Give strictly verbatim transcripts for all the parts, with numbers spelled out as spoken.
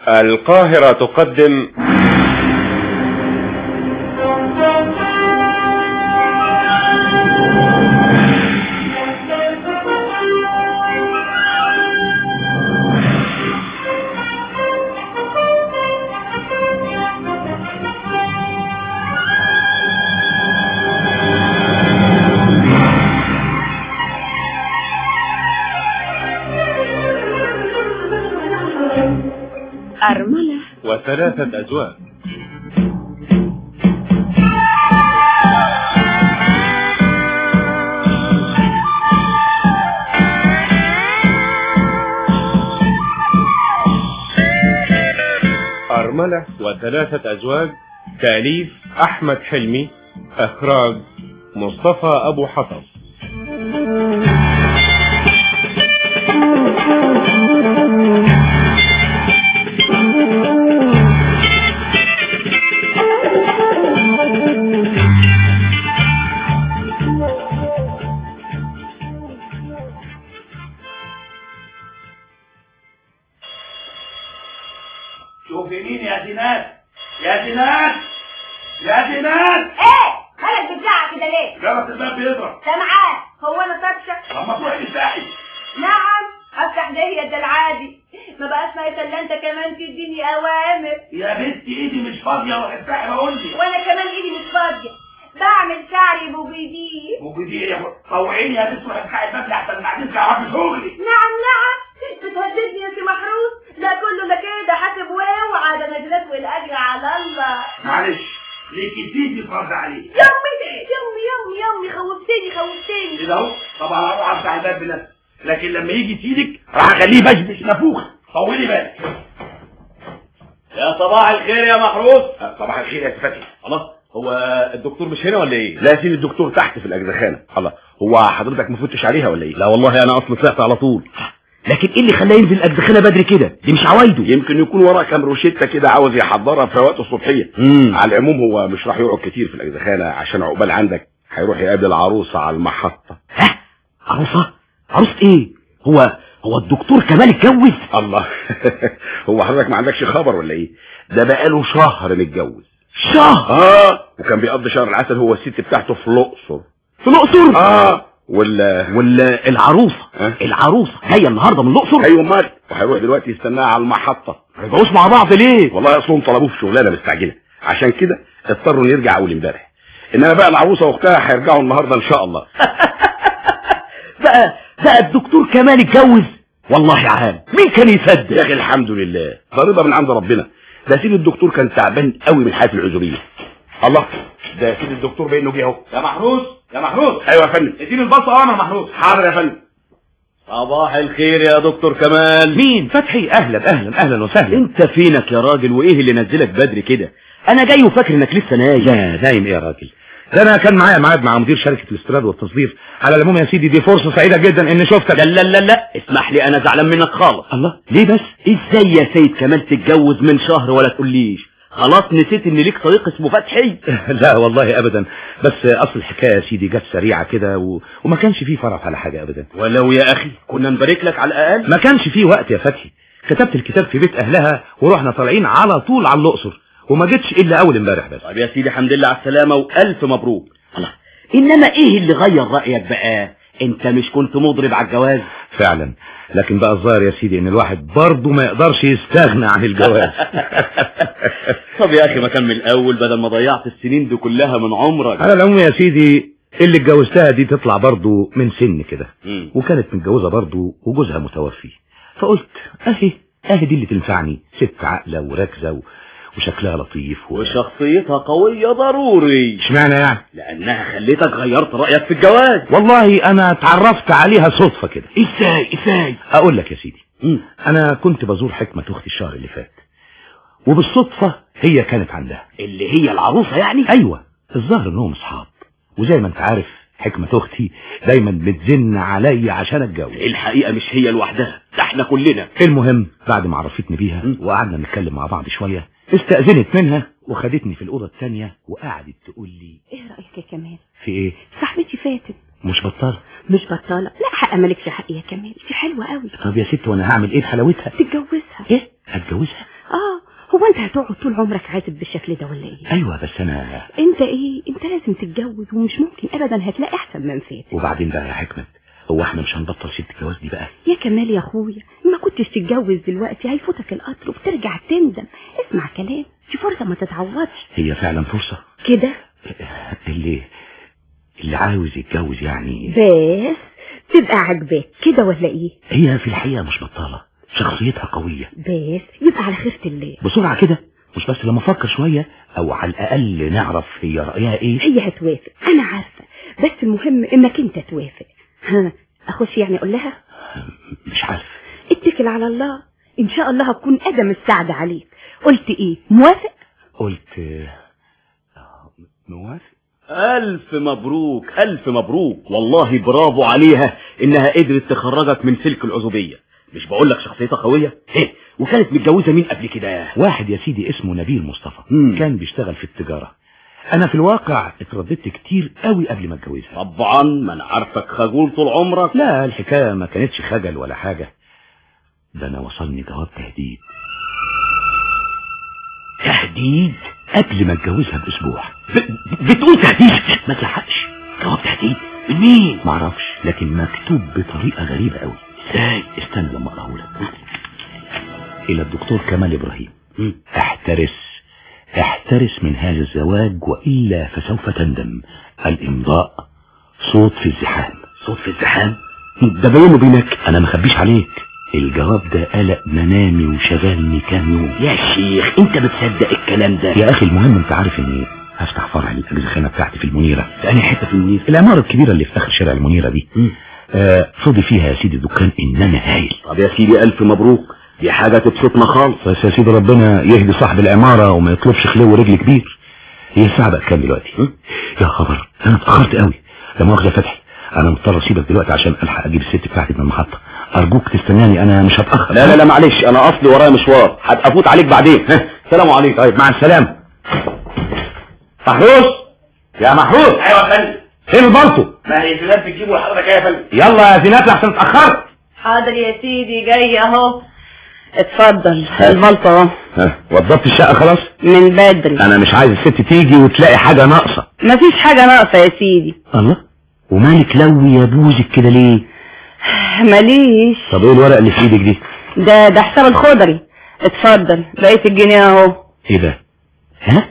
القاهرة تقدم أرملة وثلاثة أزواج. أرملة وثلاثة أزواج، تأليف أحمد حلمي، إخراج مصطفى أبو حطب. شوفي مين يا زينات، يا زينات، يا زينات. ايه مالك بتزعق كده ليه؟ جرس الباب بيضرب. سامعاه، هو انا طرشه؟ طب ما تروحي تفتحي. نعم افتح ليه ده العادي، ما بقاش ما الا انت كمان تديني اوامر. يا بنتي ايدي مش فاضيه، روحي افتحي بقول لك. وانا كمان ايدي مش فاضيه، بعمل شعري بوجديه. بوجديه يا اخويا، طوعيني يا بنت، روحي افتحي الباب لحسن بعدين تعرفي شغلي. نعم نعم بتهددني يا سي محروس، ده كله ده كده حاسب واوعى، ده نجلات والاجر على الله. معلش ليكي تيجي ترد عليه. يمي يمي يمي يمي خوفتني خوفتني كده اهو. طبعا هروح افتح الباب بنفسي، لكن لما يجي تيجك راح اخليه بشبش نافوخ. طولي بالك. يا صباح الخير يا محروس. صباح الخير يا فتحي. الله، هو الدكتور مش هنا ولا ايه؟ لا يا سيدي، الدكتور تحت في الاجزخانه. الله، هو حضرتك ما فتش عليها ولا ايه؟ لا والله انا اصلا طلعت على طول. لكن ايه اللي خلاه ينزل الاجزخانه بدري كده؟ دي مش عوايده. يمكن يكون وراه كام روشته كده عاوز يحضرها في وقت الصبحيه. مم. على العموم هو مش راح يقعد كتير في الاجزخانه، عشان عقبال عندك هيروح يقابل العروسه على المحطه. ها؟ عروسه؟ عروسه ايه؟ هو هو الدكتور كمال اتجوز؟ الله هو حضرتك ما عندكش خبر ولا ايه؟ ده بقاله شهر متجوز. شهر؟ اه، وكان بيقضي شهر العسل هو الست بتاعته في الاقصر. في الاقصر؟ اه. ولا ولا العروسه أه؟ العروسه جايه النهارده من الاقصر؟ ايوه امال، وهيروح دلوقتي يستناها على المحطه. ما يبقوش مع بعض ليه؟ والله اصلهم طلبوه في شغلانه مستعجله، عشان كده اضطروا نرجع اول امبارح. انما بقى العروسه واختها هيرجعوا النهارده ان شاء الله. بقى بقى الدكتور كمال اتجوز؟ والله يا عام مين كان يصدق؟ يا اخي الحمد لله، ده رضا من عند ربنا. ده سيد الدكتور كان تعبان قوي من حياه العزوبيه. الله، ده سيد الدكتور بانه جه اهو. يا محروس يا محروس. ايوه يا فندم. اديني البصه وانا محروس. حاضر يا فندم. صباح الخير يا دكتور كمال. مين؟ فتحي؟ اهلا اهلا اهلا وسهلا. انت فينك يا راجل، وايه اللي نزلك بدري كده؟ انا جاي وفاكر انك لسه نايم. لا نايم ايه يا راجل؟ ده انا كان معايا ميعاد مع مدير شركه الاستيراد والتصدير. على العموم يا سيدي دي فرصه سعيده جدا اني شفتك. لا لا لا لا اسمح لي، انا زعلان منك خالص. الله، ليه بس؟ ازاي يا سيد كمال تتجوز من شهر ولا تقوليش؟ خلاص نسيت ان ليك صديق اسمه فتحي؟ لا والله ابدا، بس اصل الحكايه يا سيدي جت سريعه كده و... وما كانش فيه فرح على حاجه ابدا. ولو يا اخي كنا نبارك لك على الاقل. ما كانش فيه وقت يا فتحي، كتبت الكتاب في بيت اهلها ورحنا طالعين على طول على الاقصر، وما جتش الا اول امبارح بس. طيب يا سيدي الحمد لله على السلامه والف مبروك. الله، انما ايه اللي غير رايك بقى؟ انت مش كنت مضرب على الجواز؟ فعلا، لكن بقى الظاهر يا سيدي ان الواحد برضه ما يقدرش يستغنى عن الجواز. طب يا اخي ما كان من الاول بدل ما ضيعت السنين دي كلها من عمرك. على العموم يا سيدي اللي اتجوزتها دي تطلع برضه من سن كده، وكانت متجوزه برضه وجوزها متوفي، فقلت اهي اهي دي اللي تنفعني، ست عاقله وراكزه و... وشكلها لطيف و... وشخصيتها قوية ضروري. اشمعنى يعني؟ لانها خليتك غيرت رأيك في الجواز. والله انا اتعرفت عليها صدفة كده. ازاي ازاي؟ اقول لك يا سيدي، مم. انا كنت بزور حكمة اختي الشهر اللي فات، وبالصدفة هي كانت عندها. اللي هي العروسة يعني؟ ايوه، الظاهر انهم اصحاب، وزي ما انت عارف حكمة اختي دايما بتزن عليا عشان اتجوز. الحقيقة مش هي لوحدها، ده احنا كلنا. المهم بعد ما عرفتني بيها وقعدنا نتكلم مع بعض شوية، استأذنت منها وخدتني في الأوضة الثانية وقعدت تقول لي ايه رأيك يا كمال؟ في ايه؟ صاحبتي فاتت. مش بطالة؟ مش بطالة، لا حق مالكش حق يا كمال، دي حلوة قوي. طب يا ست وانا هعمل ايه بحلاوتها؟ تتجوزها. ايه؟ هتجوزها؟ اه هو انت هتقعد طول عمرك عازب بالشكل ده ولا ايه؟ ايوه بس انا انت ايه؟ انت لازم تتجوز ومش ممكن ابدا هتلاقي احسن من فاتك. وبعدين بقى يا حكمت، هو احنا مش هنبطل ست الجواز دي بقى؟ يا كمال يا اخويا، ما كنتش تتجوز دلوقتي هيفوتك القطر وبترجع تندم. اسمع كلام، دي فرصه ما تتعوضش. هي فعلا فرصه كده اللي اللي عاوز يتجوز يعني بس تبقى عاجباك كده ولا ايه؟ هي في الحقيقه مش بطاله، شخصيتها قويه. بس يبقى على خيرة الله. بسرعه كده، مش بس لما افكر شويه او على الاقل نعرف هي رايها ايه. هي هتوافق انا عارفه، بس المهم انك انت توافق. ها اخش يعني اقول لها؟ مش عارف. اتكل على الله، ان شاء الله هتكون ادم السعد عليك. قلت ايه؟ موافق؟ قلت موافق. ألف مبروك ألف مبروك، والله برافو عليها إنها قدرت تخرجك من سلك العزوبية. مش بقول لك شخصيتها قوية؟ ايه وكانت متجوزة مين قبل كده؟ واحد يا سيدي اسمه نبيل مصطفى. مم. كان بيشتغل في التجارة. انا في الواقع اترددت كتير قوي قبل ما اتجوزها. طبعا ما انا عارفك خجول طول عمرك. لا الحكاية ما كانتش خجل ولا حاجة، ده انا وصلني جواب تهديد. تهديد قبل ما اتجوزها باسبوع. بتقول تهديد؟ ما تلحقش. جواب تهديد من مين؟ معرفش، لكن مكتوب بطريقة غريبة قوي. ازاي؟ استنى لما اقراه لك. الى الدكتور كمال ابراهيم. احترس احترس من هذا الزواج والا فسوف تندم. الامضاء صوت في الزحام. صوت في الزحام؟ ده بينه وبينك. انا ما خبيش عليك، الجواب ده قلق منامي وشغلني كام يوم. يا شيخ انت بتصدق الكلام ده؟ يا اخي المهم انت عارف اني هفتح فرع للاجزخانه بتاعتي في المنيره. في انهي حته في المنيره؟ العماره الكبيره اللي في اخر شارع المنيره دي. آه فضي فيها يا سيدي دكان انما هايل. طب يا سيدي الف مبروك، دي حاجه تبسطنا خالص. بس يا سيدي ربنا يهدي صاحب العماره وما يطلبش خلو ورجل كبير. هي الساعه بقى كام دلوقتي؟ م? يا خبر انا اتاخرت قوي. لا مؤاخذه يا فتحي، انا مضطر اسيبك دلوقتي عشان الحق اجيب الست بتاعتي من المحطه. ارجوك تستناني، انا مش هتاخر. لا لا لا معلش، انا اصلي ورايا مشوار، هتفوت عليك بعدين. سلام عليكم. طيب مع السلامه. محروس يا محروس. ايوه يا فندم. فين البلطو؟ ما هي زينات بتجيبه لحضرتك يا فندم. يلا يا زينات لحسن اتاخرت. حاضر يا سيدي جاي اهو. اتفضل البلطو اهو. وضبت الشقه خلاص؟ من بدري. انا مش عايز الست تيجي وتلاقي حاجه ناقصه. مفيش حاجه ناقصه يا سيدي. الله، ومالك لوي يا بوزك كده ليه؟ ماليش. طب ايه الورق اللي في ايدك دي؟ ده ده حساب الخضري. اتفضل بقيت الجنيه اهو. ايه ده؟ ها؟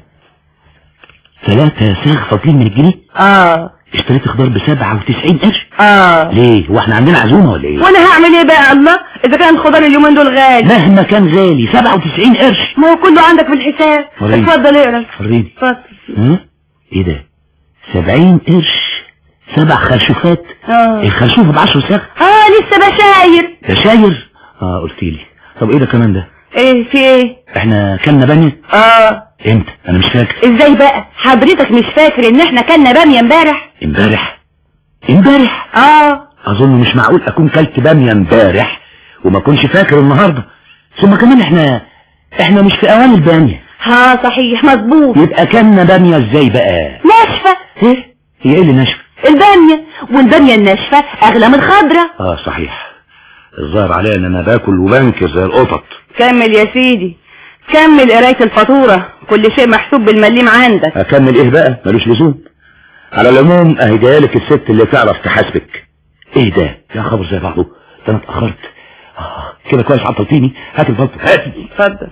ثلاثة ساغ فاضلين من الجنيه؟ اه. اشتريت خضار بسبعة وتسعين قرش؟ اه. ليه؟ هو احنا عندنا عزومة ولا ايه؟ وانا هعمل ايه بقى الله؟ اذا كان الخضار اليومين دول غالي. مهما كان غالي سبعة وتسعين قرش. ما هو كله عندك في الحساب. وريني. اتفضل اقرا. وريني. اتفضل. ها؟ ايه ده؟ سبعين قرش سبع خرشوفات. اه. الخرشوفة بعشر ساغ. اه لسه بشاير. بشاير؟ اه قلت لي. طب ايه ده كمان ده؟ ايه في ايه؟ احنا كلنا بامية؟ اه. امتى؟ انا مش فاكر. ازاي بقى حضرتك مش فاكر ان احنا كلنا بامية امبارح؟ امبارح؟ امبارح؟ اه. اظن مش معقول اكون كلت بامية امبارح وما كنش فاكر النهاردة. ثم كمان احنا احنا مش في اوان البامية. ها صحيح مظبوط. يبقى كلنا بامية ازاي بقى؟ ناشفة. ايه؟ هي ايه اللي ناشفة؟ البامية، والبامية الناشفة اغلى من الخضرة. اه صحيح، الظاهر عليا ان انا باكل وبنكر زي القطط. كمل يا سيدي كمل قراية الفاتورة، كل شيء محسوب بالمليم عندك. اكمل ايه بقى؟ ملوش لزوم. على العموم اهي جايلك الست اللي تعرف تحاسبك. ايه ده يا خبر زي بعضه، ده انا اتاخرت. آه كده كويس عطلتيني. هات البلطو هاتي. اتفضل.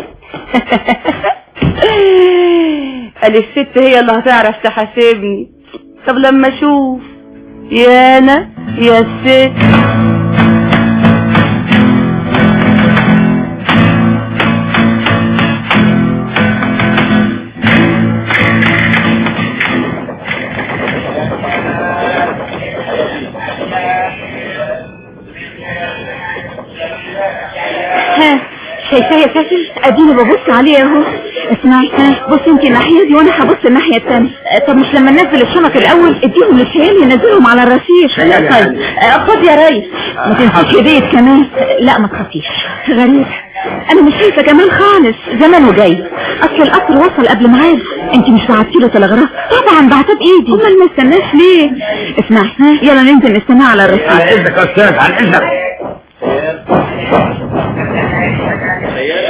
قال الست هي اللي هتعرف تحاسبني. طب لما اشوف. يا انا يا الست. شايفاه يا فاشل؟ اديني ببص عليه اهو. اسمعي بص انت الناحيه دي وانا هبص الناحيه الثانيه. طب مش لما ننزل الشنط الاول اديهم للشيال ينزلهم على الرصيف. طيب خد يا ريس. ما تنسيش ايديك كمان. لا ما تخافيش. غريب انا مش شايفه كمان خالص. زمانه جاي، اصل القطر وصل قبل ميعاده. انت مش بعتي له تلغراف؟ طبعا بعتها بايدي. امال ما استناش ليه؟ اسمعي يلا ننزل نستناه على الرصيف. على اذنك يا استاذ على اذنك.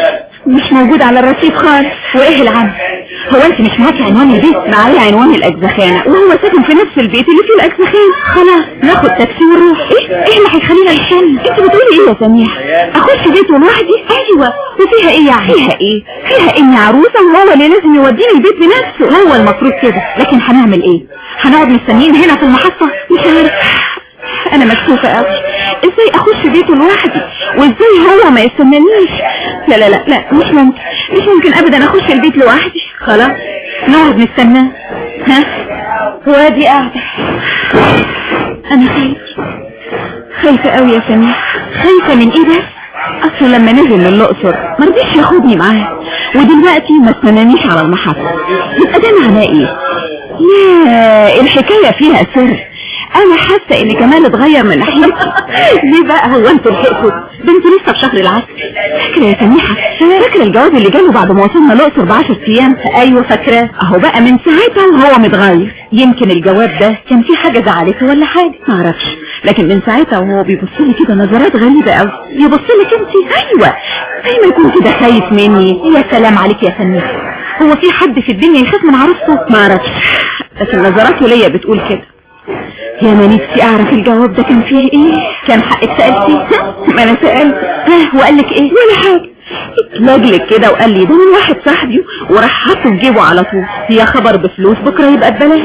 مش موجود على الرصيف خالص. وايه العمل؟ هو انت مش معاكي عنوان البيت؟ معايا عنوان الاجزخانه وهو ساكن في نفس البيت اللي فيه الاجزخانه. خلاص ناخد تاكسي ونروح. ايه ايه اللي هيخلينا نستنى؟ انت بتقولي ايه يا سميحه؟ اخش بيته لوحدي؟ ايوه. وفيها ايه يعني؟ فيها ايه فيها اني عروسه وهو اللي لازم يوديني البيت بنفسه. هو المفروض كده، لكن هنعمل ايه؟ هنقعد مستنيين هنا في المحطه؟ مش عارف، انا مكسوفه قوي. ازاي اخش بيته لوحدي وازاي هو ما يستنانيش؟ لا لا لا لا مش ممكن مش ممكن ابدا اخش البيت لوحدي. خلاص نقعد نستناه. ها وادي قاعده. انا خايفه خايفه قوي يا سميحه. خايفه من ايه بس؟ اصل لما نزل من الاقصر مرضيش ياخدني معاه، ودلوقتي ما استنانيش على المحطه. يبقى ده معناه ايه؟ لا الحكايه فيها سر. انا حاسه ان كمال اتغير من ناحيتي. ليه بقى؟ هو انتوا لحقتوا؟ ده انتوا لسه في شهر العسل. فاكره يا سميحه؟ فاكره الجواب اللي جاله بعد ما وصلنا الاقصر بعشر ايام؟ ايوه فاكراه. اهو بقى من ساعتها وهو متغير. يمكن الجواب ده كان فيه حاجه زعلته ولا حاجه، ما اعرفش، لكن من ساعتها وهو بيبص لي كده نظرات غريبه قوي. يبص لك انت؟ ايوه، زي ما يكون كده خايف مني. يا سلام عليك يا سميحه، هو في حد في الدنيا يخاف من عروسته؟ ما اعرفش، لكن نظراته ليا بتقول كده. يا ما نفسي اعرف الجواب ده كان فيه ايه. كان حقك سألتي؟ ما انا سألت. ها وقال لك ايه؟ ولا حاجة. اتلجلك كده وقال لي ده من واحد صاحبي وراح حاطه في جيبه على طول. يا خبر بفلوس بكرة يبقى ببلاش.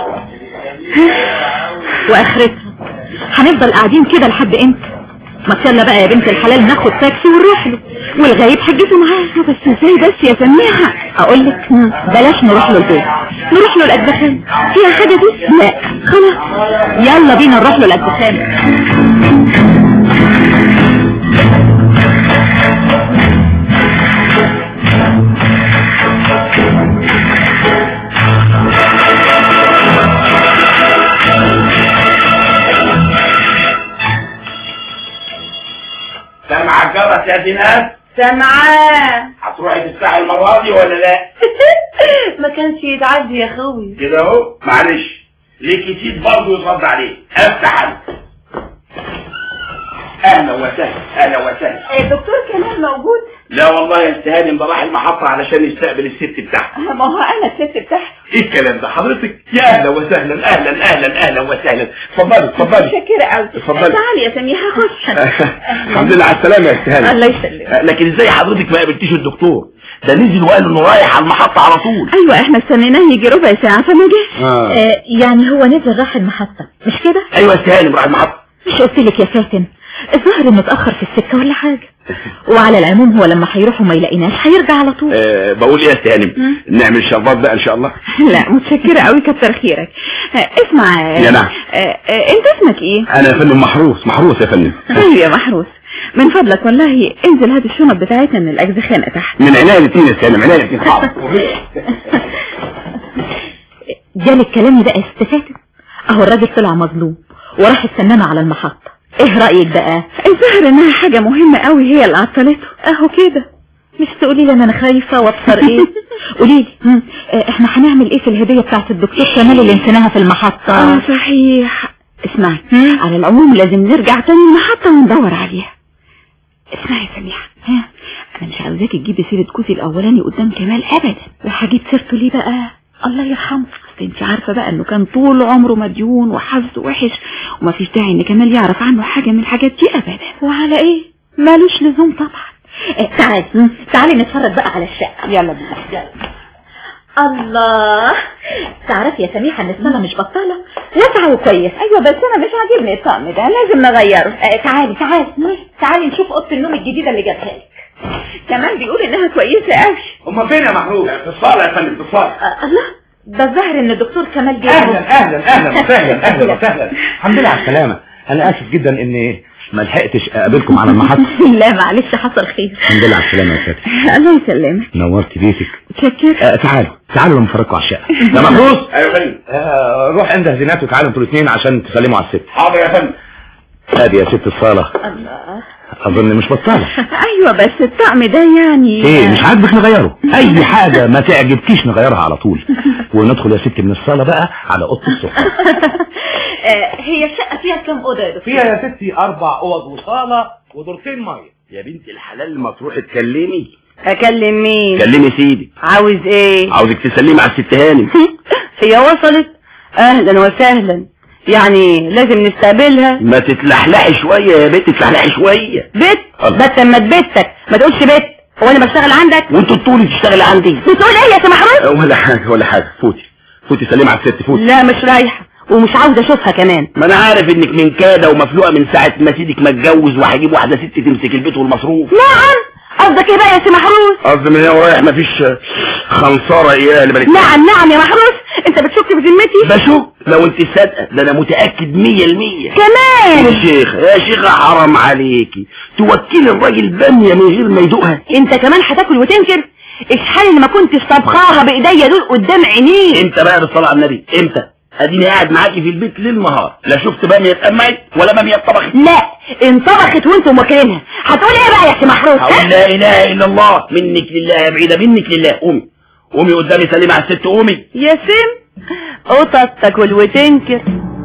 واخرتها هنفضل قاعدين كده لحد امتى؟ ما يلا بقى يا بنت الحلال ناخد تاكسي ونروح له، والغايب حجته معاه. بس ازاي بس يا سميحه؟ اقول لك بلاش نروح له البيت، نروح له الاجزخان. فيها حاجه دي؟ لا خلاص يلا بينا نروح له الاجزخان. سامعة الجرس يا ديناس؟ سامعاه. هتروحي تفتحي المرة دي ولا لا؟ ما كانش يتعدي يا خوي كده اهو. معلش ليكي سيد برضه يصد عليه. افتح انا. اهلا وسهلا اهلا وسهلا. الدكتور كمال موجود؟ لا والله يا استهاني، ده راح المحطة علشان يستقبل الست بتاعته. ما هو انا الست بتاعته. ايه الكلام ده حضرتك؟ يا اهلا وسهلا اهلا اهلا اهلا وسهلا. اتفضلي اتفضلي. متشكرة قوي. اتفضلي. تعالي يا سميحة خش. الحمد لله على السلامة يا استهاني. الله يسلمك. لكن ازاي حضرتك ما قابلتيش الدكتور؟ ده نزل وقال انه رايح على المحطة على طول. ايوه احنا استنيناه يجي ربع ساعة فما جاش. آه. آه يعني هو نزل راح المحطة مش كده؟ ايوه يا استهاني راح المحطة. مش قلت لك يا فاتن الظاهر انه اتأخر في السكة ولا حاجة؟ وعلى العموم هو لما هيروح وما يلاقيناش هيرجع على طول. أه بقول ايه يا استهاني، نعمل شربات بقى ان شاء الله. لا متشكرة قوي كتر خيرك. آه اسمع. يا نعم. آه آه انت اسمك ايه؟ انا يا فندم محروس. محروس يا فندم. ايوه يا محروس، من فضلك والله انزل هات الشنط بتاعتنا من الاجزخانة تحت. من عناية الاثنين يا استهاني، من عناية الاثنين. حاضر. جالك كلامي بقى استفادت. اهو الراجل طلع مظلوم وراح استنانا على المحطة. ايه رأيك بقى؟ الظاهر انها حاجة مهمة قوي هي اللي عطلته. اهو كده. مش تقولي لي انا خايفة وابصر ايه؟ قولي لي احنا هنعمل ايه في الهدية بتاعت الدكتور كمال اللي نسيناها في المحطة؟ اه صحيح. اسمعي، على العموم لازم نرجع تاني المحطة وندور عليها. اسمعي يا سميحة، ها انا مش عاوزاكي تجيبي سيرة جوزي الاولاني قدام كمال ابدا. وهجيب سيرته ليه بقى؟ الله يرحمه. اصل انت عارفه بقى انه كان طول عمره مديون وحظه وحش، وما فيش داعي ان كمال يعرف عنه حاجه من الحاجات دي ابدا. وعلى ايه؟ مالوش لزوم طبعا. اه تعالي تعالي نتفرج بقى على الشقه. يلا بينا. يلا. الله، تعرفي يا سميحه ان الصاله مش بطاله واسعه وكويس. ايوه بس انا مش عاجبني الطقم ده، لازم نغيره. اه تعالي تعالي تعالي نشوف اوضه النوم الجديده اللي جابها لك. كمان بيقول انها كويسه قوي. هما فين يا محروس؟ في الصاله يا فندم، في الصاله. اه الله، ده الظاهر ان الدكتور كمال جه. اهلا اهلا اهلا وسهلا اهلا وسهلا. الحمد لله على السلامه. انا اسف جدا اني ما لحقتش اقابلكم على المحطه. لا معلش حصل خير. الحمد لله على السلامه يا فاتن. الله يسلمك. نورت بيتك. متشكر. آه تعالوا تعالوا لما نفرجكم على الشقه. يا محروس. ايوه يا فندم. آه روح عند هزينات وتعالوا انتوا الاثنين عشان تسلموا على الست. حاضر يا فندم. ادي يا ست الصاله. الله، اظن مش بطاله. ايوه بس الطعم ده يعني ايه مش عاجبك نغيره؟ اي حاجه ما تعجبكيش نغيرها على طول. وندخل يا ست من الصاله بقى على اوضه السفره. هي الشقه فيها كام اوضه يا دكتور؟ فيها يا ستي اربع اوض وصاله ودورتين ميه. يا بنت الحلال ما تروحي تكلمي. اكلم مين؟ كلمي سيدي. عاوز ايه؟ عاوزك تسلمي على الست هانم. هي وصلت؟ اهلا وسهلا. يعني لازم نستقبلها؟ ما تتلحلحي شوية يا بنت، تتلحلحي شوية. بيت؟ بس اما تبتك ما تقولش بيت. هو انا بشتغل عندك؟ وانت طولي تشتغل عندي. بتقول ايه يا سماح محروس؟ ولا حاجة ولا حاجة. فوتي فوتي سلمي على الست، فوتي. لا مش رايحة ومش عاوزة اشوفها كمان. ما انا عارف انك من كادة ومفلوقة من ساعة ما سيدك ما اتجوز وهجيب واحدة ست تمسك البيت والمصروف. نعم. قصدك ايه بقى يا سي محروس؟ قصدي من هنا ورايح مفيش خنصارة اياه اللي بالك. نعم نعم يا محروس. انت بتشك في ذمتي؟ بشك لو انت صادقة، ده انا متأكد مية المية. كمان يا شيخ يا شيخة حرام عليكي توكلي الراجل بامية من غير ما يدوقها. انت كمان هتاكل وتنكر؟ اشحال اللي ما كنتش طبخاها بايديا دول قدام عينيك. امتى بقى بالصلاة على النبي؟ امتى؟ اديني قاعد معاكي في البيت ليل نهار، لا شفت بامية اتقمعت ولا بامية اتطبخت. لا انطبخت وانتم واكلينها. هتقول ايه بقى يا سي محروس؟ هقول لا اله الا الله. منك لله يا بعيدة، منك لله. قومي قومي قدامي سلمي على الست، قومي يا سم. قطط تاكل وتنكر.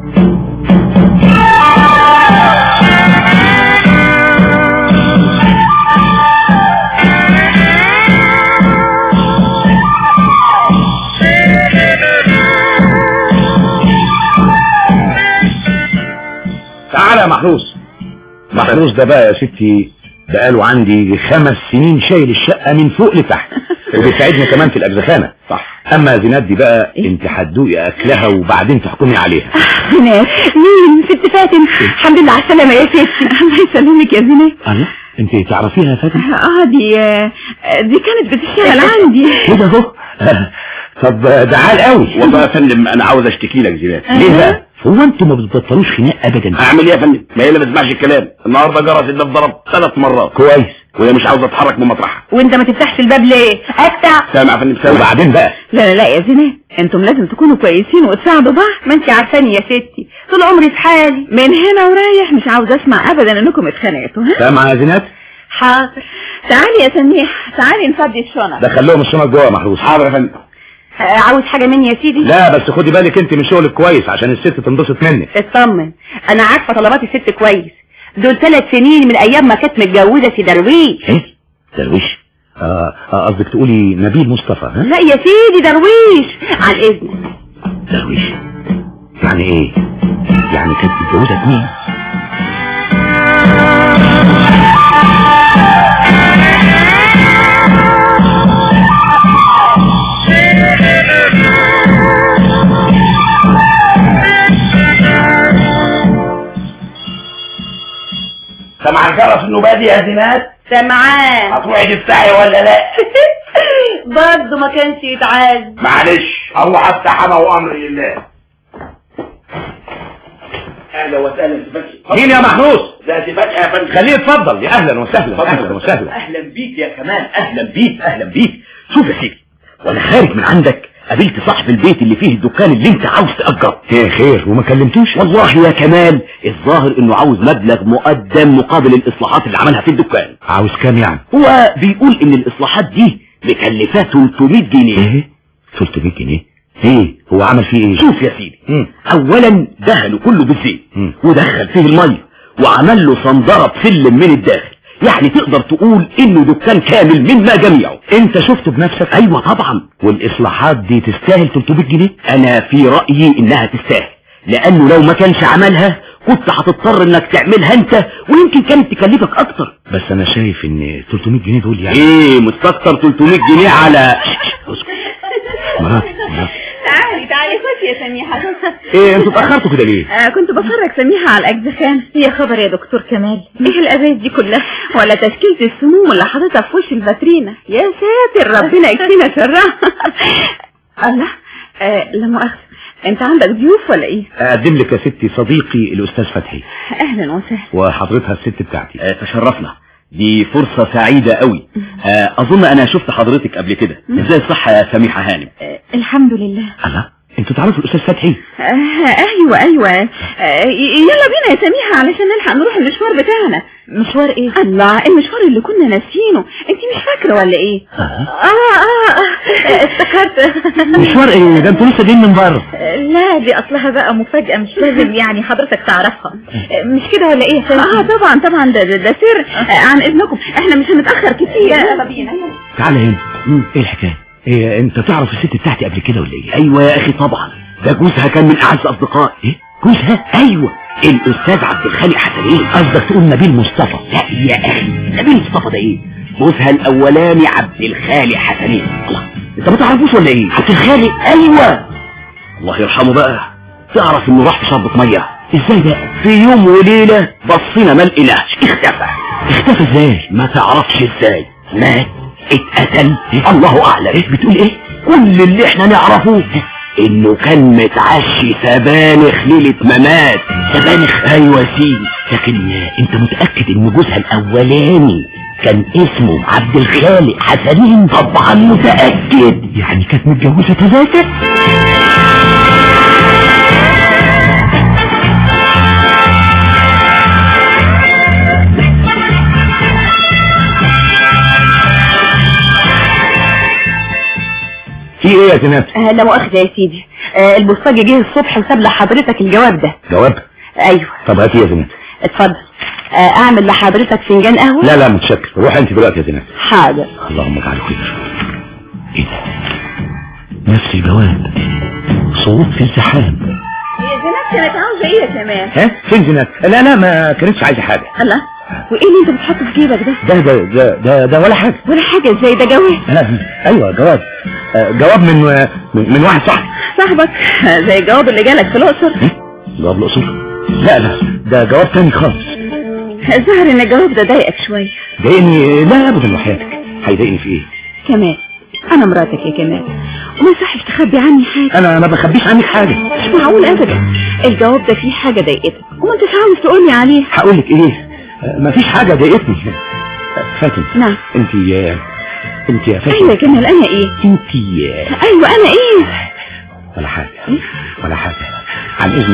تعالى يا محروس. محروس ده بقى يا ستي بقاله عندي خمس سنين شايل الشقة من فوق لتحت وبيساعدني كمان في الأجزخانة. صح. اما زينات دي بقى انت هتدوقي اكلها وبعدين تحكمي عليها. زينات مين؟ ست فاتن. الحمد لله على السلامة يا ستي. الله يسلمك يا زينات. الله انت تعرفيها يا فاتن؟ اه دي دي كانت بتشتغل عندي. كده اهو. طب ده عال قوي. والله يا فندم انا عاوز اشتكي لك زينات. ليه بقى؟ هو انتوا ما بتبطلوش خناق ابدا؟ اعمل ايه يا فندم؟ ما هي اللي ما بتسمعش الكلام. النهارده جرس الباب ضرب ثلاث مرات. كويس. وهي مش عاوزه تتحرك من مطرحها. وانت ما تفتحش الباب ليه؟ افتح. سامع يا فندم سامع. وبعدين بقى؟ لا لا لا يا زينات، انتم لازم تكونوا كويسين وتساعدوا بعض. ما انت عارفاني يا ستي طول عمري في حالي، من هنا ورايح مش عاوزه اسمع ابدا انكم اتخانقتوا. ها سامع يا زينات؟ حاضر. تعالي يا سميح، تعالي نفضي الشنط. دخلوهم الشنط جوه يا محروس. حاضر يا فندم. عاوز حاجة مني يا سيدي؟ لا بس خدي بالك انت من شغلك كويس عشان الست تنبسط منك. اطمن، انا عارفة طلبات الست كويس. دول ثلاث سنين من ايام ما كانت متجوزة سي درويش. ايه درويش؟ اه قصدك آه تقولي نبيل مصطفى؟ ها؟ لا يا سيدي درويش على الاذن. درويش يعني ايه؟ يعني كانت متجوزة مين؟ سمع الجرس النبادي يا زينات؟ سمعان. هتروحي تفتحي ولا لا؟ برضه ما كانش يتعاز. معلش اروح افتح انا وامري لله. اهلا وسهلا سيبك. مين يا محروس؟ ده سيبك يا فندم. خليه يتفضل. يا اهلا وسهلا. اهلا وسهلا. اهلا بيك يا كمال، اهلا بيك اهلا بيك. شوف يا سيدي، وانا خارج من عندك قابلت صاحب البيت اللي فيه الدكان اللي انت عاوز تأجره. ايه خير وما كلمتوش؟ والله يا كمال الظاهر انه عاوز مبلغ مقدم مقابل الاصلاحات اللي عملها في الدكان. عاوز كام يعني؟ هو بيقول ان الاصلاحات دي مكلفاه ثلاثمية جنيه. ايه ثلاثمية جنيه؟ ايه هو عمل فيه ايه؟ شوف يا سيدي، مم. اولا دهنه كله بالزيت مم. ودخل فيه الميه وعمل له صندرة بسلم من الداخل، يعني تقدر تقول انه دكان كامل مما جميعه. انت شفته بنفسك؟ ايوه طبعا. والاصلاحات دي تستاهل ثلاثمية جنيه؟ انا في رأيي انها تستاهل، لانه لو ما كانش عملها كنت هتضطر انك تعملها انت ويمكن كانت تكلفك اكتر. بس انا شايف ان ثلاثمية جنيه دول يعني ايه مستكتر ثلاثمية جنيه على مرات مرات. تعالي تعالي خدي يا سميحة. ايه انتوا اتأخرتوا كده ليه؟ آه كنت بفرج سميحة على الاجزخان. يا خبر يا دكتور كمال، ايه الابات دي كلها؟ ولا تشكيلة السموم اللي حاططها في وش الفاترينا؟ يا ساتر ربنا يكفينا شرها. الله. آه لا مؤاخذة، انت عندك ضيوف ولا ايه؟ اقدم لك يا ستي صديقي الاستاذ فتحي. اهلا وسهلا. وحضرتها الست بتاعتي. آه تشرفنا، دي فرصة سعيدة قوي. آه اظن انا شفت حضرتك قبل كده. ازاي الصحة يا سميحة هانم؟ آه الحمد لله. الله انتوا تعرفوا الاستاذ فتحي؟ آه ايوه ايوه. آه يلا بينا يا سميحة علشان نلحق نروح المشوار بتاعنا. مشوار ايه؟ الله، المشوار اللي كنا ناسينه، انت مش فاكره ولا ايه؟ اه اه اه افتكرت. مشوار ايه ده؟ انتوا لسه جايين من بره؟ لا دي اصلها بقى مفاجأة، مش لازم يعني حضرتك تعرفها، مش كده ولا ايه يا فندم؟ اه طبعا طبعا، ده ده, ده سر. عن اذنكم احنا مش هنتأخر كتير. يلا بينا. تعالى هنا. ايه الحكاية؟ ايه انت تعرف الست بتاعتي قبل كده ولا ايه؟ ايوه يا اخي طبعا، ده جوزها كان من اعز اصدقائي. ايه جوزها؟ ايوه الاستاذ عبد الخالق حسنين. قصدك تقول نبيل مصطفى؟ لا يا اخي، نبيل مصطفى ده ايه؟ جوزها الاولاني عبد الخالق حسنين. الله، انت ما تعرفوش ولا ايه؟ عبد الخالق؟ ايوه الله يرحمه بقى. تعرف انه راح في شربة ميه؟ ازاي بقى؟ في يوم وليله بصينا ما لقيناش، اختفى. اختفى ازاي؟ ما تعرفش ازاي. مات، اتقتل، الله اعلم. ايه بتقول ايه؟ كل اللي احنا نعرفه انه كان متعشي سبانخ ليلة ممات. سبانخ؟ ايوه يا سيدي. لكن انت متأكد ان جوزها الاولاني كان اسمه عبد الخالق حسنين؟ طبعا متأكد. يعني كانت متجوزة ثلاثة؟ في ايه يا زينات؟ آه لا مؤاخذة يا سيدي، آه البوسطجي جه الصبح وساب لحضرتك الجواب ده. جواب؟ ايوه. طب هاتي يا زينات. اتفضل. آه اعمل لحضرتك فنجان قهوة؟ لا لا متشكر، روح انت دلوقتي يا زينات. حاضر. اللهم اجعله خير. ايه ده؟ نفس الجواب، صوت في الزحام. يا زينات كانت عاوزة ايه يا كمان؟ ها؟ فين زينات؟ لا لا ما كانتش عايزة حاجة. الله، وايه اللي انت بتحطه في جيبك ده؟ ده ده ده ده, ده ولا حاجة. ولا حاجة ازاي؟ ده جواب. ايوه جواب. آه جواب من من, من واحد صاحبي. صاحبك؟ زي الجواب اللي جالك في الاقصر؟ جواب الاقصر؟ لا لا ده جواب تاني خالص. ظهر ان الجواب ده ضايقك شوية. ضايقني؟ لا ابدا وحياتك. هيضايقني في ايه؟ كمال، انا مراتك يا كمال، وما يصحش تخبي عني حاجة. انا ما بخبيش عنك حاجة. مش معقول ابدا، الجواب ده فيه حاجة ضايقتك وما انتش عاوز تقولي عليه. هقولك ايه؟ ما فيش حاجة ضايقتني. فاتن. نعم. انت انت يا فاتن. ايوه يا كمال، انا ايه؟ انت. ايوه انا ايه؟ ولا حاجة ولا حاجة، عن اذنك.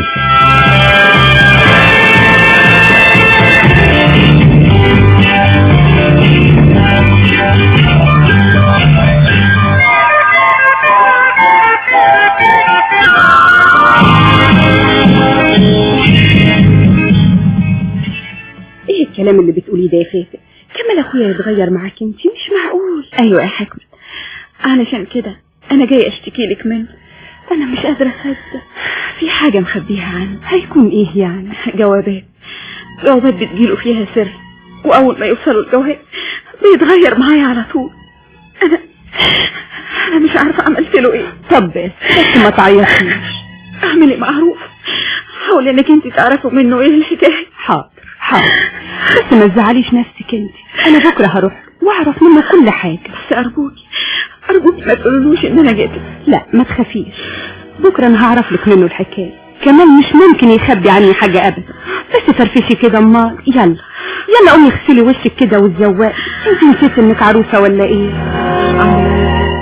ايه الكلام اللي بتقوليه ده يا فاتن؟ كمال اخويا يتغير معاك انت؟ مش معقول. ايوه يا حكمة، علشان كده انا جاي اشتكي لك منه. انا مش قادرة اصدق، في حاجة مخبيها عنه. هيكون ايه يعني؟ جوابات جوابات بتجيله فيها سر، واول ما يوصلوا الجواب بيتغير معايا على طول. انا انا مش عارفة عملت له ايه. طب بس بس ما تعيطيش، اعملي معروف، حاولي انك انت تعرفوا منه ايه الحكاية. حاضر حاضر، بس ما تزعليش نفسك انت، انا بكره هروح واعرف منه كل حاجة. بس ارجوكي ارجوكي ما تقولوش ان انا جيت. لا ما تخافيش، بكره انا هعرف لك منه الحكاية. كمان مش ممكن يخبي عني حاجة ابدا. بس فرفشي كده امال. يلا يلا قومي اغسلي وشك كده وتزوقي، انت نسيت انك عروسة ولا ايه؟ آه.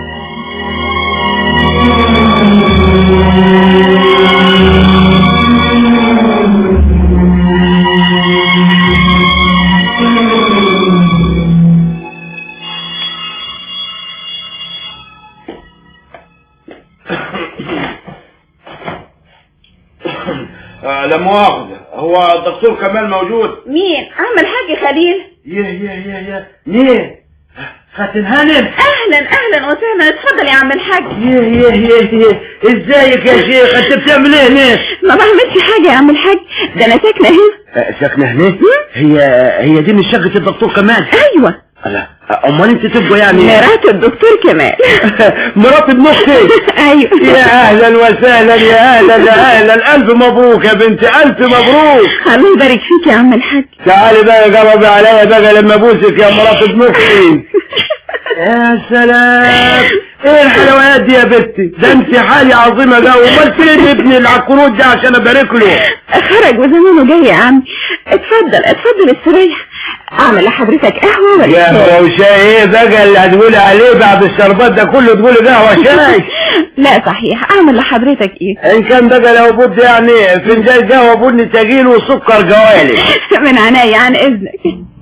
لا مؤاخذة، هو الدكتور كمال موجود؟ مين؟ عم الحاج خليل. يه يه يه يه مين؟ فاتن هانم. اهلا اهلا وسهلا، اتفضل يا عم الحاج. يه يه يه يه ازيك يا شيخ؟ انت بتعمل ايه هنا؟ ما بعملش حاجة يا عم الحاج، ده انا ساكنة هنا. ساكنة هنا؟ هي هي دي مش شقة الدكتور كمال؟ ايوه. لا امال انت تبقى يعني مرات الدكتور كمال. مرات ابن اختي. ايوه. يا اهلا وسهلا، يا اهلا يا اهلا، الف مبروك يا بنتي، الف مبروك. الله يبارك فيك يا عم الحاج. تعالي بقى قربي عليا بقى لما ابوسك يا مرات ابن اختي. يا سلام، ايه الحلويات دي يا بنتي؟ ده انت حالي عظيمه ده. امال فين ابني العقرود ده عشان ابارك له؟ خرج وزمانه جاي يا عم. اتفضل اتفضل استريح، اعمل لحضرتك قهوه ولا يا قهوه وشاي؟ ايه بقى اللي هتقولي عليه بعد الشربات ده كله تقولي قهوه شاي؟ لا صحيح، اعمل لحضرتك ايه؟ ان كان بقى لو بد يعني فنجان قهوه بني تقيل وسكر جوالي. من عناية، عن اذنك.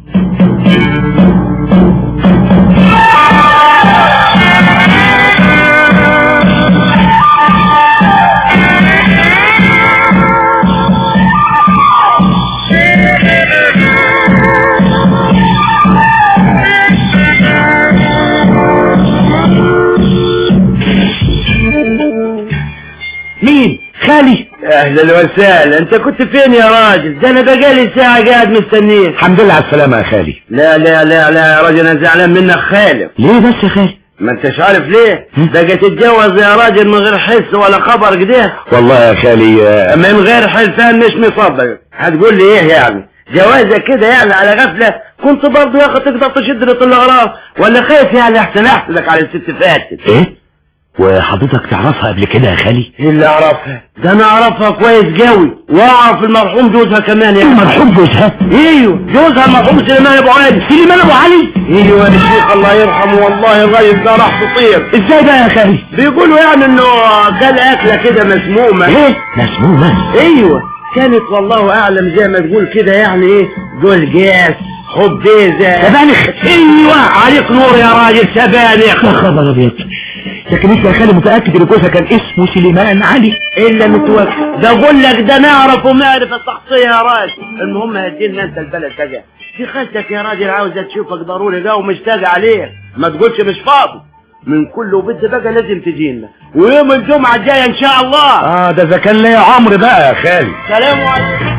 اهلا وسهلا. انت كنت فين يا راجل؟ ده انا بقالي ساعة قاعد مستنيك. الحمد لله على السلامة يا خالي. لا لا لا لا يا راجل، انا زعلان منك خالف. ليه بس يا خالي؟ ما انتش عارف ليه؟ بقى تتجوز يا راجل من غير حس ولا خبر كده. والله يا خالي آه، من غير حلفان مش مصدق. هتقول لي ايه يعني؟ جوازة كده يعني على غفلة؟ كنت برضه يا اخي تقدر تشد لي طول غرام، ولا خايف يعني احسن احسدك على الست فاتت؟ ايه؟ وحضرتك تعرفها قبل كده يا خالي؟ ايه اللي اعرفها؟ ده انا اعرفها كويس قوي، واعرف المرحوم جوزها كمان. يعني المرحوم جوزها؟ ايوه جوزها المرحوم سليمان ابو علي. سليمان ابو علي؟ ايوه يا شيخ الله يرحمه، والله الراجل ده راح تطير. ازاي بقى يا خالي؟ بيقولوا يعني انه كان اكله كده مسمومه. ايه مسمومه؟ ايوه كانت والله اعلم زي ما تقول كده يعني ايه، دول جاس خبيزه سبانخ. ايوه عليك نور يا راجل، سبانخ. يا خبر ابيض. لكن انت يا خالي متاكد ان جوزها كان اسمه سليمان علي؟ الا متوكل. ده اقول لك ده نعرفه معرفه شخصيه يا راجل. المهم هدينا انت البلد بقى. في خالتك يا راجل عاوزه تشوفك ضروري بقى ومشتاقه عليك، ما تقولش مش فاضي. من كل وبد بقى لازم تجينا، ويوم الجمعه الجايه ان شاء الله. اه ده اذا كان ليا عمر بقى يا خالي. سلام عليكم.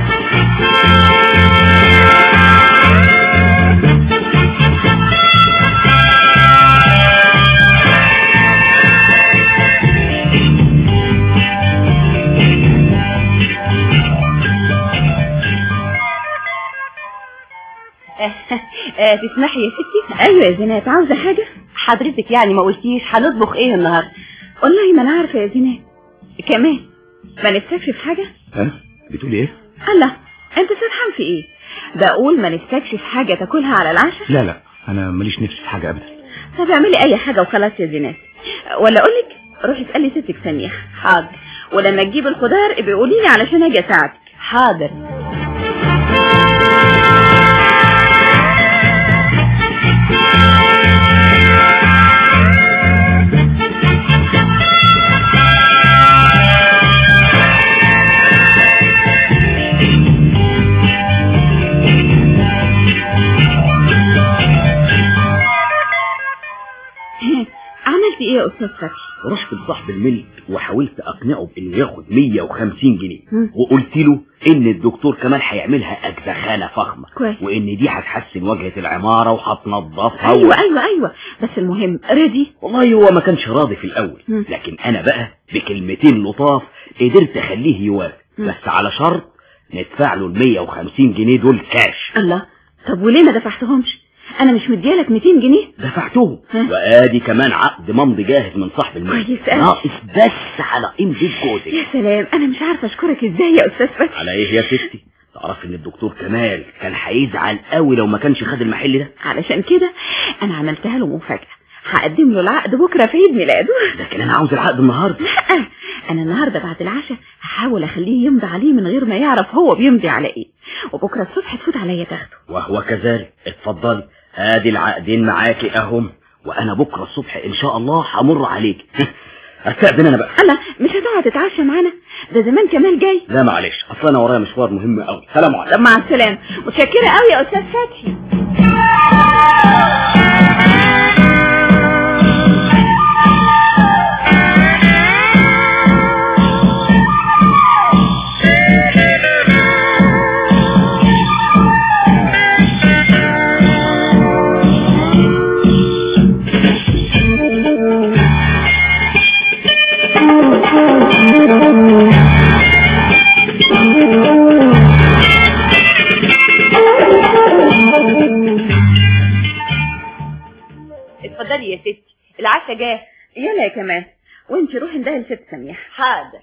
تسمحي يا ستي؟ ايوه يا زينات، عاوزه حاجه؟ حضرتك يعني ما قلتيش هنطبخ ايه النهارده؟ والله ما انا عارفه يا زينات. كمان ما نفسكش في حاجه؟ ها بتقولي ايه؟ الله، انت سرحان في ايه؟ بقول ما نفسكش في حاجه تاكلها على العشاء؟ لا لا انا ماليش نفس في حاجه ابدا. طب اعملي اي حاجه وخلاص يا زينات. ولا اقولك روحي اسالي ستك ثانيه. حاضر. ولما تجيب الخضار ابقي قولي لي علشان اجي اساعدك. حاضر. عملت ايه يا استاذ فتحي؟ رحت لصاحب الملك وحاولت اقنعه بانه ياخد مية وخمسين جنيه، وقلت له ان الدكتور كمال هيعملها اجزخانه فخمه كويس. وان دي هتحسن واجهه العماره وهتنظفها. ايوه و... ايوه ايوه بس المهم رضي. والله هو ما كانش راضي في الاول، مم. لكن انا بقى بكلمتين لطاف قدرت اخليه يوافق، بس على شرط ندفع له ال مية وخمسين جنيه دول كاش. الله، طب وليه ما دفعتهمش؟ انا مش مديالك ميتين جنيه؟ دفعتهم، وادي كمان عقد ممضي جاهز من صاحب الملك. كويس أوي. ناقص بس على قيمة جوزك. يا سلام، انا مش عارفه اشكرك ازاي يا استاذ فتحي. على ايه يا ستي؟ تعرف ان الدكتور كمال كان هيزعل قوي لو ما كانش خد المحل ده. علشان كده انا عملتها له مفاجاه، هقدم له العقد بكره في عيد ميلاده. لكن انا عاوز العقد النهارده. لا، انا النهارده بعد العشاء هحاول اخليه يمضي عليه من غير ما يعرف هو بيمضي على ايه، وبكره الصبح تفوت عليا تاخده. وهو كذلك. اتفضلي، ادي العقدين معاكي اهم، وانا بكره الصبح ان شاء الله همر عليك. استأذن انا بقى. الله، مش هتقعد تتعشى معانا؟ ده زمان كمال جاي. لا معلش، اصل انا ورايا مشوار مهم قوي. سلام عليكم. طب مع السلامه. متشكره قوي يا استاذ فتحي. اتفضلي يا ستي، العشاء جاهز. يلا يا كمان، وانت روحي اندهي لست سميح. حاضر.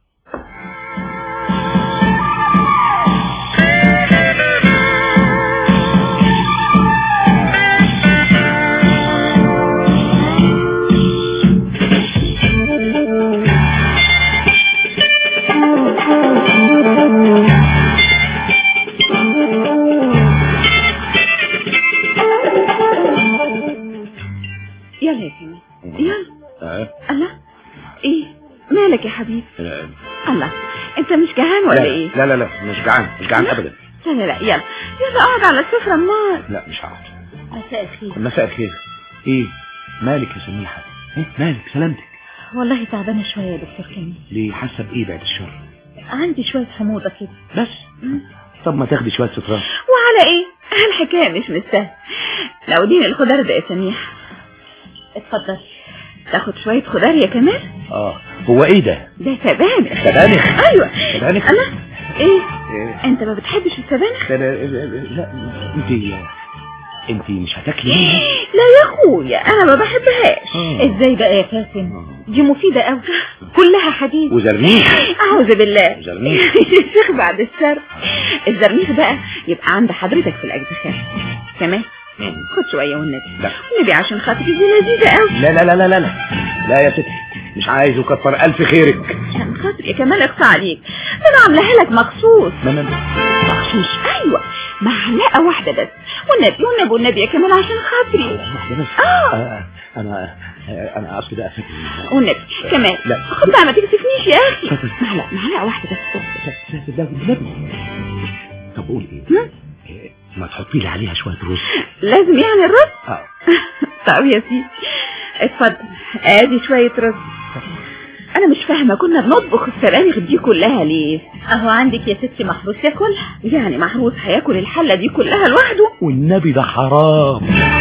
يلا يا كمان، يلا. اه الله، ايه مالك يا حبيبي؟ لا الله، انت مش جعان ولا لا ايه؟ لا لا, لا مش جعان، مش جعان ابدا. لا لا لا، يلا يلا اقعد على السفرة امال. لا مش هقعد. مساء الخير. مساء الخير. ايه مالك يا سميحه؟ ايه مالك؟ سلامتك؟ والله تعبانة شوية يا دكتور كامل. ليه؟ حاسه بايه بعد الشر؟ عندي شوية حموضة كده بس. طب ما تاخدي شوية ستران. وعلى ايه؟ الحكاية مش مستاهل. لو دين الخضار ده يا سميح. اتفضل تاخد شوية خضار يا كمال. اه هو ايه ده؟ ده سبانخ. سبانخ؟ ايوه سبانخ. انا ايه؟ إيه؟ انت ما بتحبش السبانخ؟ لا لا انت انت مش هتاكلي منها؟ لا يا اخويا انا ما بحبهاش. ازاي بقى يا فاتن؟ دي مفيدة قوي، كلها حديد وزرنيخ. اعوذ بالله. زرنيخ يا شيخ بعد الشر. الزرنيخ بقى يبقى عند حضرتك في الاجزخان كمان. خد شوية والنبي. لا والنبي عشان خاطري دي لذيذة قوي. لا لا لا لا لا لا يا ستي مش عايز، وكتر الف خيرك. عشان خاطري يا كمال اقطع عليك، ده انا عاملاها لك مخصوص. مخصوص؟ ايوه معلقة واحدة بس، والنبي والنبي والنبي يا كمال عشان خاطري. واحدة بس؟ اه, آه. انا انا اصلي بقى فاكر. والنبي كمان. لا خد بقى ما تكسفنيش يا اخي. معلقة معلقة واحدة بس. طب قول ايه؟ ما تحطي لي عليها شوية رز. لازم يعني الرز؟ اه. طب يا سيدي اتفضل ادي شوية رز. انا مش فاهمة كنا بنطبخ السبانخ دي كلها ليه؟ اهو عندك يا ستي محروس ياكلها. يعني محروس هياكل الحلة دي كلها لوحده؟ والنبي ده حرام.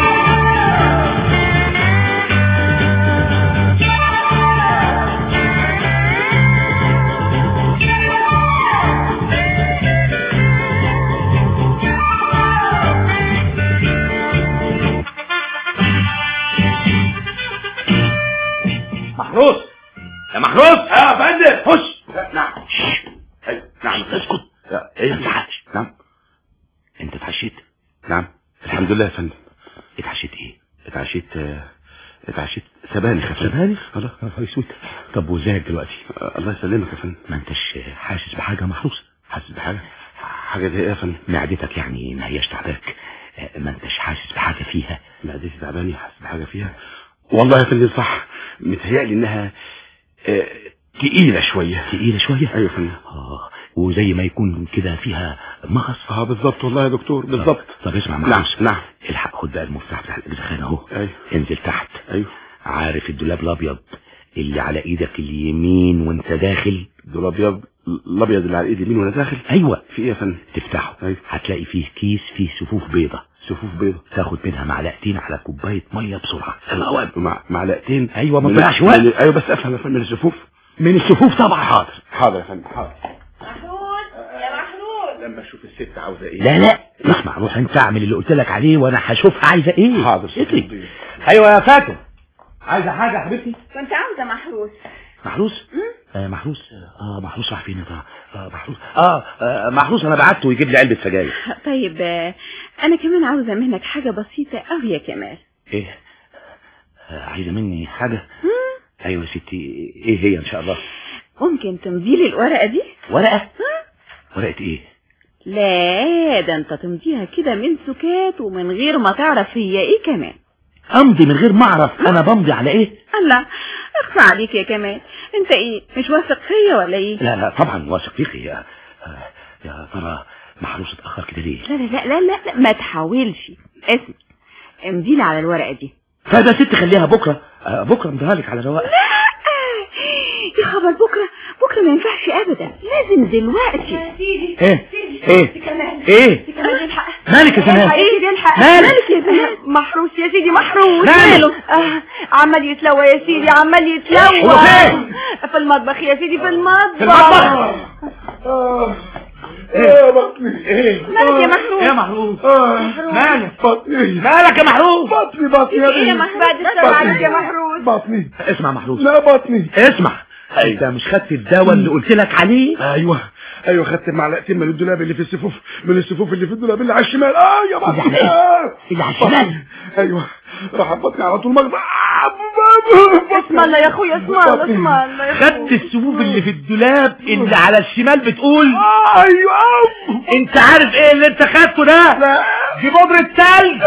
محروس يا محروس. اه يا فندم. خش. نعم. نعم اسكت. ايه ما تزعلش. نعم انت اتعشيت؟ نعم الحمد لله يا فندم. اتعشيت ايه؟ اتعشيت اتعشيت سبانخ يا فندم. سبانخ؟ الله يسود. طب وازيك دلوقتي؟ آه الله يسلمك يا فندم. ما انتش حاسس بحاجه محروس؟ حاسس بحاجه؟ حاجه دي ايه يا فندم؟ معدتك يعني ما هياش تعباك؟ ما انتش حاسس بحاجه فيها؟ معدتي تعبانه حاسس بحاجه فيها؟ والله يا فندم صح، متهيألي انها اه تقيله شويه. تقيله شويه؟ ايوه يا فندم. اه وزي ما يكون كده فيها مغص. اه بالظبط والله يا دكتور بالظبط. طب اسمع محروس. نعم نعم. الحق خد بقى المفتاح بتاع الاجزخانه اهو. ايوه. انزل تحت. ايوه. عارف الدولاب الابيض اللي على ايدك اليمين وانت داخل؟ الدولاب الابيض الابيض اللي على ايدي اليمين وانا داخل؟ ايوه. في ايه يا فندم؟ تفتحه. ايوه. هتلاقي فيه كيس فيه صفوف بيضة. صفوف بيضة. تاخد منها معلقتين على كوبايه ميه بسرعه. الأوان. مع... معلقتين؟ ايوه ما تضيعش وقت. ايوه بس افهم يا فندم. من الصفوف؟ من الصفوف طبعا. حاضر حاضر يا فندم حاضر. محمود يا محمود. لما اشوف الست عاوزه ايه. لا لا اسمع، روح انت اعمل اللي قلت لك عليه وانا هشوفها عايزه ايه. حاضر. اتري. ايوه يا فاتن، عايزه حاجه يا حبيبتي؟ كنت عاوزة محروس. محروس؟ آه محروس. اه محروس راح فين يا ترى؟ آه محروس. آه, اه محروس انا بعته يجيب لي علبه سجاير. طيب آه انا كمان عاوزة منك حاجة بسيطة قوي يا كمال. ايه؟ آه عايزه مني حاجه؟ ايوه يا ستي. ايه هي ان شاء الله؟ ممكن تمضيلي الورقة دي؟ ورقه؟ ورقه ايه؟ لا ده انت تمضيها كده من سكات ومن غير ما تعرف هي ايه كمان. امضي من غير ما اعرف انا بمضي على ايه؟ الله اخفى عليك يا كمال، انت ايه مش واثق فيا ولا ايه؟ لا لا طبعا واثق فيك. يا يا ترى محروس اتاخر كده ليه؟ لا لا لا لا لا ما تحاولش. اسمع امضيلي على الورقة دي. طيب يا ست خليها بكره. آه بكره امضيها لك على رواق. لا يا خبر بكره بكره ما ينفعش ابدا، لازم دلوقتي. ايه ايه ايه كمان الحق. مالك يا سنان؟ ايه الحق مالك يا سنان؟ محروس يا سيدي محروس. ماله؟ آه عمال يتلوى يا سيدي عمال يتلوى. هو فين؟ في المطبخ يا سيدي في المطبخ. في المطبخ. اه ايه بطني؟ ايه مالك يا محروس؟ يا محروس اه مالك؟ بطني. مالك يا محروس؟ بطني بطني يا ايه يا بنتي. محروس؟ بعد السلام عليك يا محروس. بطني. اسمع محروس. لا بطني. اسمع انت مش خدت الدواء اللي قلت لك عليه؟ ايوه ايوه خدت معلقتين من الدولاب اللي في الصفوف، من الصفوف اللي في الدولاب اللي على الشمال. اه يا بطني. اللي على اللي على الشمال. ايوه راح بطني على طول مغزى. اسم الله يا اخويا اسم الله اسم الله يا خدت الصفوف اللي في الدولاب اللي على الشمال بتقول؟ ايوه. انت عارف ايه اللي انت خدته ده؟ لا دي بودرة تلج.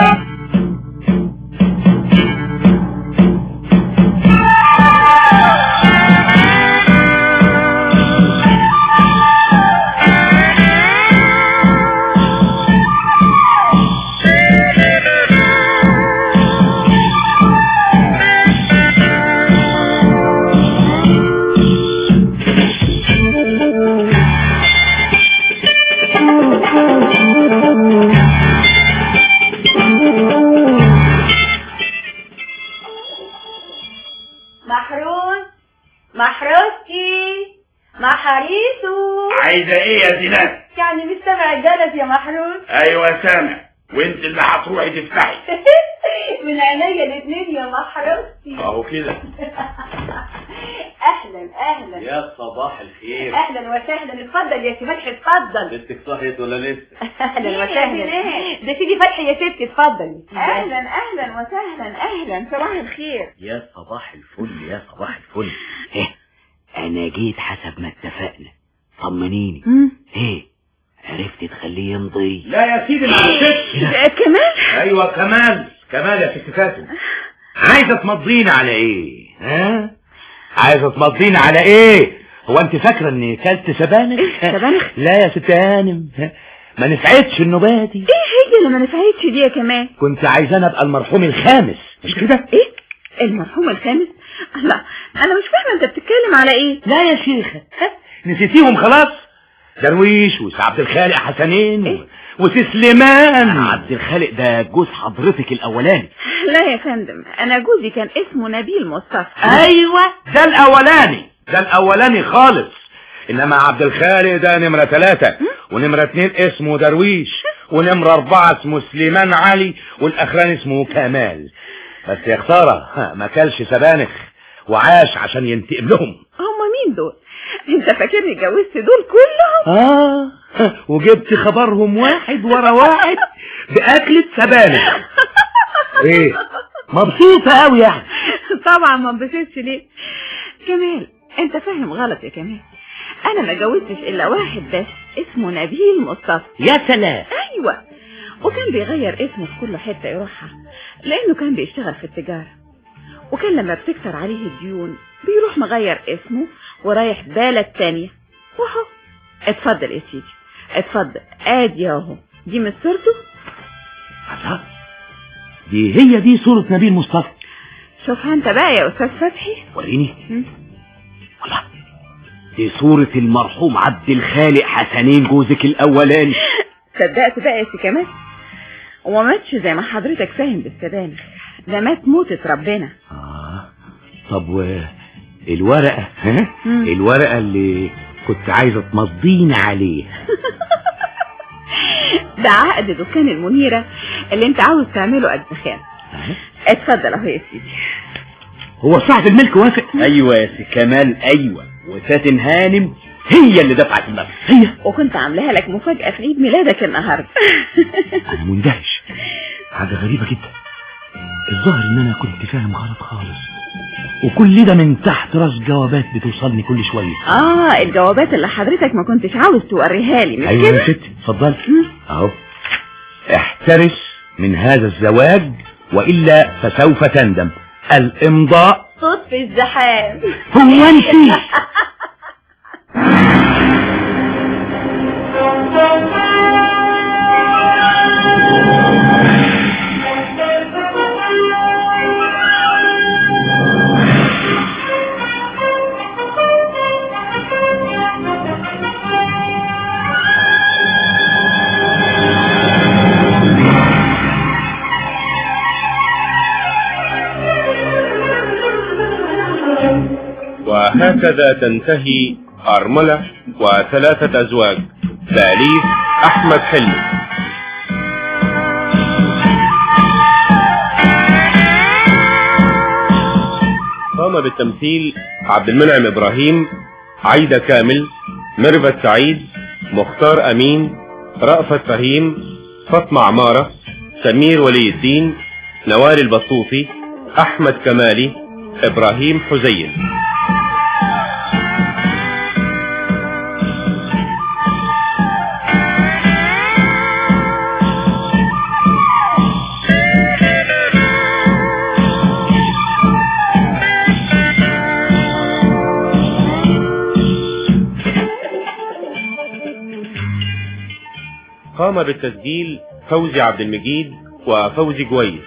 محروس محروسي محاريسو. عايزه ايه يا زينات؟ يعني مش سامع الجرس يا محروس؟ ايوه سامع، وانت اللي هتروحي تفتحي. من عينيا الاثنين يا محروسي. اهو كده. اهلا اهلا يا صباح الخير. اهلا وسهلا. اتفضل يا سي فتحي اتفضل. بنتك صحيت ولا لسه؟ اهلا وسهلا. ده سيدي فتحي يا ستي اتفضلي. اهلا اهلا وسهلا. اهلا صباح الخير. يا صباح الفل يا صباح الفل. ايه انا جيت حسب ما اتفقنا، طمنيني. ايه عرفت تخليه يمضي؟ لا يا سيدي ما عرفتش. كمال؟ ايوه كمال كمال يا ست فاتن. عايزه تمضينا على ايه؟ ها؟ عايزه تمضينا على ايه؟ هو انت فاكره اني كلت سبانخ؟ سبانخ؟ لا يا ست هانم، ما نفعتش النوبه دي. ايه هي اللي ما نفعتش دي يا كمال؟ كنت عايزانا ابقى المرحوم الخامس، مش كده؟ ايه المرحوم الخامس؟ لا انا مش فاهمه انت بتتكلم على ايه. لا يا شيخه، نسيتيهم خلاص؟ درويش وسي عبد الخالق حسنين إيه؟ وسي سليمان. عبد الخالق ده جوز حضرتك الاولاني. لا يا فندم، انا جوزي كان اسمه نبيل مصطفى. ايوه ده الاولاني، ده الاولاني خالص. انما عبد الخالق ده نمرة ثلاثة، ونمرة اتنين اسمه درويش، ونمرة اربعة اسمه سليمان علي، والاخراني اسمه كمال. بس يا خسارة ما كلش سبانخ وعاش عشان ينتقم لهم. هما مين دول؟ انت فاكرني اتجوزت دول كلهم؟ اه وجبت خبرهم واحد ورا واحد باكلة سبانخ. ايه مبسوطة قوي يعني؟ طبعا ما انبسطش ليه. كمال انت فاهم غلط يا كمال، انا ما جوزتش الا واحد بس اسمه نبيل مصطفى. يا سلام. ايوه، وكان بيغير اسمه في كل حتة يروحها لانه كان بيشتغل في التجارة، وكان لما بتكتر عليه الديون بيروح مغير اسمه ورايح بلد تانية. وهو اتفضل يا سيدي اتفضل، ادي اهو دي من صورته. الله، دي هي دي صورة نبيل مصطفى. شوفها انت بقى يا استاذ فتحي. وريني. والله دي صورة المرحوم عبد الخالق حسنين جوزك الاولاني. صدقت بقى يا سي كمال؟ وما ماتش زي ما حضرتك فاهم بالسبانخ، ده مات موتة ربنا. اه طب والورقة؟ ها؟ الورقة اللي كنت عايزة تمضين عليه. ده عقد دكان المنيرة اللي انت عاوز تعمله أجزخان. اتفضل اهو يا سيدي. هو صاحب الملك وافق؟ ايوه يا سي كمال ايوه، وفاتن هانم هي اللي دفعت المبلغ. هي؟ وكنت عاملاها لك مفاجأة في عيد ميلادك النهارده. انا مندهش، حاجة غريبة جدا. الظاهر ان انا كنت فاهم غلط خالص، وكل ده من تحت راس جوابات بتوصلني كل شوية. اه الجوابات اللي حضرتك ما كنتش عاوز توريها لي، مش ايوه كده؟ يا ستي اتفضلي اهو. احترس من هذا الزواج والا فسوف تندم. الامضاء. صوت في الزحام. هو انت؟ وهكذا تنتهي أرملة وثلاثة أزواج تأليف أحمد حلمي. قام بالتمثيل عبد المنعم إبراهيم، عايدة كامل، ميرفت سعيد، مختار أمين، رأفت فهيم، فاطمة عمارة، سمير ولي الدين، نوال البطوطي، أحمد كمالي، إبراهيم حزين. قام بالتسجيل فوزي عبد المجيد وفوزي جويس.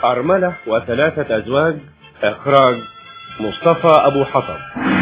أرملة وثلاثة أزواج. إخراج مصطفى أبو حطب.